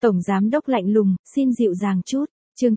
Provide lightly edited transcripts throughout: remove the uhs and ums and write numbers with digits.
Tổng giám đốc lạnh lùng, xin dịu dàng chút. Chương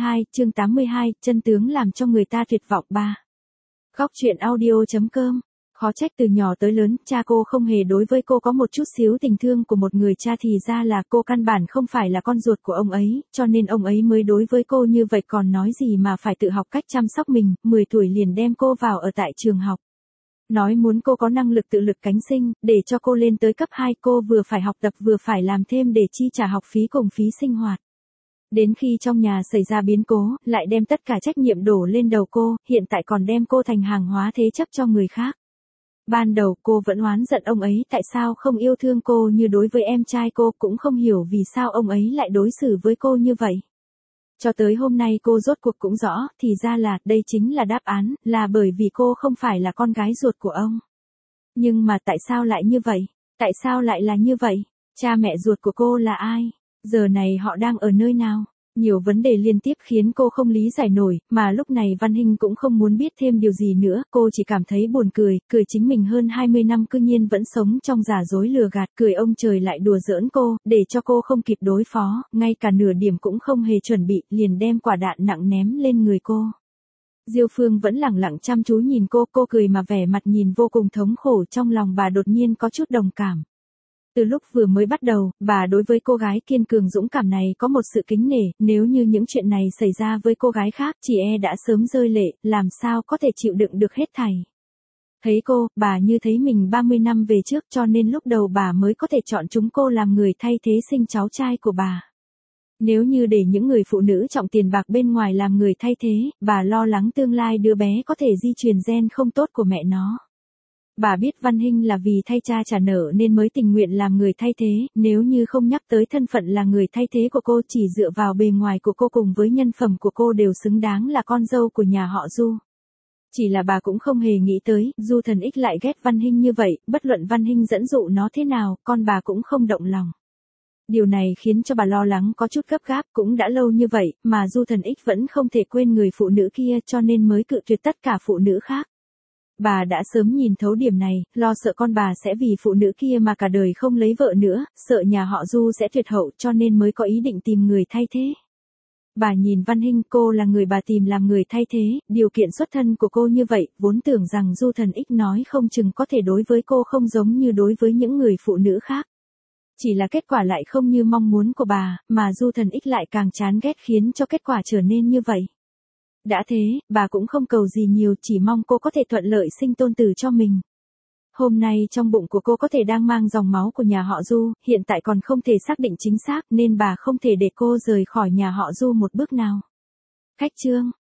82, chân tướng làm cho người ta tuyệt vọng 3. Góc truyện audio.com. Khó trách từ nhỏ tới lớn, cha cô không hề đối với cô có một chút xíu tình thương của một người cha, thì ra là cô căn bản không phải là con ruột của ông ấy, cho nên ông ấy mới đối với cô như vậy, còn nói gì mà phải tự học cách chăm sóc mình, 10 tuổi liền đem cô vào ở tại trường học. Nói muốn cô có năng lực tự lực cánh sinh, để cho cô lên tới cấp 2 cô vừa phải học tập vừa phải làm thêm để chi trả học phí cùng phí sinh hoạt. Đến khi trong nhà xảy ra biến cố, lại đem tất cả trách nhiệm đổ lên đầu cô, hiện tại còn đem cô thành hàng hóa thế chấp cho người khác. Ban đầu cô vẫn oán giận ông ấy tại sao không yêu thương cô như đối với em trai cô, cũng không hiểu vì sao ông ấy lại đối xử với cô như vậy. Cho tới hôm nay cô rốt cuộc cũng rõ, thì ra là, đây chính là đáp án, là bởi vì cô không phải là con gái ruột của ông. Nhưng mà tại sao lại như vậy? Tại sao lại là như vậy? Cha mẹ ruột của cô là ai? Giờ này họ đang ở nơi nào? Nhiều vấn đề liên tiếp khiến cô không lý giải nổi, mà lúc này Văn Hinh cũng không muốn biết thêm điều gì nữa, cô chỉ cảm thấy buồn cười, cười chính mình hơn 20 năm cư nhiên vẫn sống trong giả dối lừa gạt, cười ông trời lại đùa giỡn cô, để cho cô không kịp đối phó, ngay cả nửa điểm cũng không hề chuẩn bị, liền đem quả đạn nặng ném lên người cô. Diêu Phương vẫn lẳng lặng chăm chú nhìn cô cười mà vẻ mặt nhìn vô cùng thống khổ, trong lòng bà đột nhiên có chút đồng cảm. Từ lúc vừa mới bắt đầu, bà đối với cô gái kiên cường dũng cảm này có một sự kính nể, nếu như những chuyện này xảy ra với cô gái khác, chị đã sớm rơi lệ, làm sao có thể chịu đựng được hết thảy. Thấy cô, bà như thấy mình 30 năm về trước, cho nên lúc đầu bà mới có thể chọn chúng cô làm người thay thế sinh cháu trai của bà. Nếu như để những người phụ nữ trọng tiền bạc bên ngoài làm người thay thế, bà lo lắng tương lai đứa bé có thể di truyền gen không tốt của mẹ nó. Bà biết Văn Hinh là vì thay cha trả nợ nên mới tình nguyện làm người thay thế, nếu như không nhắc tới thân phận là người thay thế của cô, chỉ dựa vào bề ngoài của cô cùng với nhân phẩm của cô đều xứng đáng là con dâu của nhà họ Du. Chỉ là bà cũng không hề nghĩ tới, Du Thần Ích lại ghét Văn Hinh như vậy, bất luận Văn Hinh dẫn dụ nó thế nào, con bà cũng không động lòng. Điều này khiến cho bà lo lắng có chút gấp gáp, cũng đã lâu như vậy, mà Du Thần Ích vẫn không thể quên người phụ nữ kia, cho nên mới cự tuyệt tất cả phụ nữ khác. Bà đã sớm nhìn thấu điểm này, lo sợ con bà sẽ vì phụ nữ kia mà cả đời không lấy vợ nữa, sợ nhà họ Du sẽ tuyệt hậu, cho nên mới có ý định tìm người thay thế. Bà nhìn Văn Hinh, cô là người bà tìm làm người thay thế, điều kiện xuất thân của cô như vậy, vốn tưởng rằng Du Thần Ích nói không chừng có thể đối với cô không giống như đối với những người phụ nữ khác. Chỉ là kết quả lại không như mong muốn của bà, mà Du Thần Ích lại càng chán ghét khiến cho kết quả trở nên như vậy. Đã thế, bà cũng không cầu gì nhiều, chỉ mong cô có thể thuận lợi sinh tôn tử cho mình. Hôm nay trong bụng của cô có thể đang mang dòng máu của nhà họ Du, hiện tại còn không thể xác định chính xác nên bà không thể để cô rời khỏi nhà họ Du một bước nào. Khách chương.